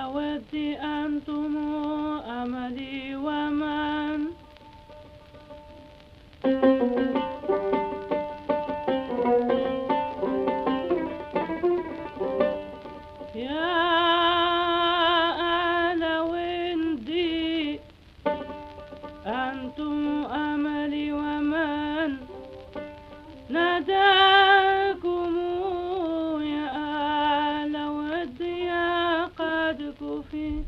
ودي أنتم أملي ومن يا أهل ودي أنتم أملي ومن ناداكم يا أهل ودي قد كفي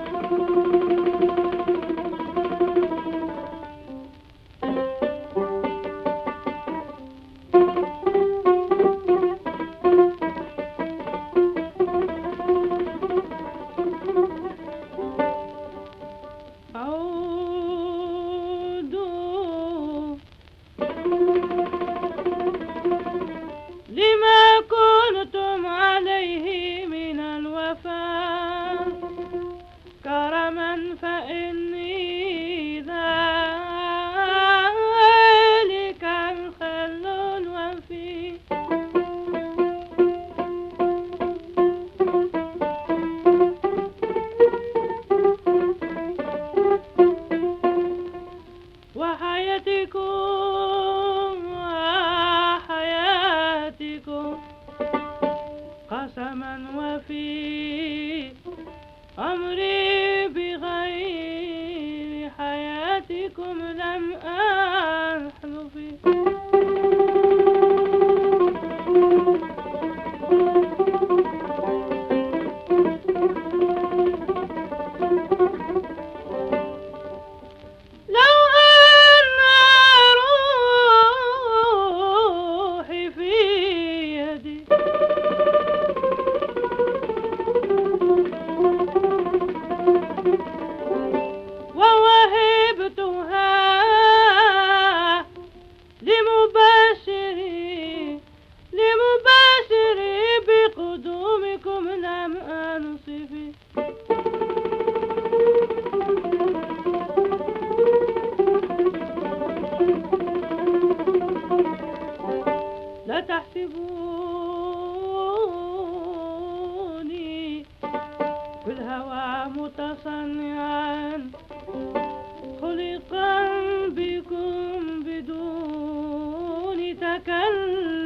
عودوا لما كنتم عليه من الوفاء كرما فإني ذلك الخل الوفي وحياتكم قسما وفي أمري بغير حياتكم لم أحلف لو أن روحي في يدي ووهبتها لمباشري بقدومكم لم أنصف لا تحسبوني في الهوى متصنعا خلقا بكم بدون تكلف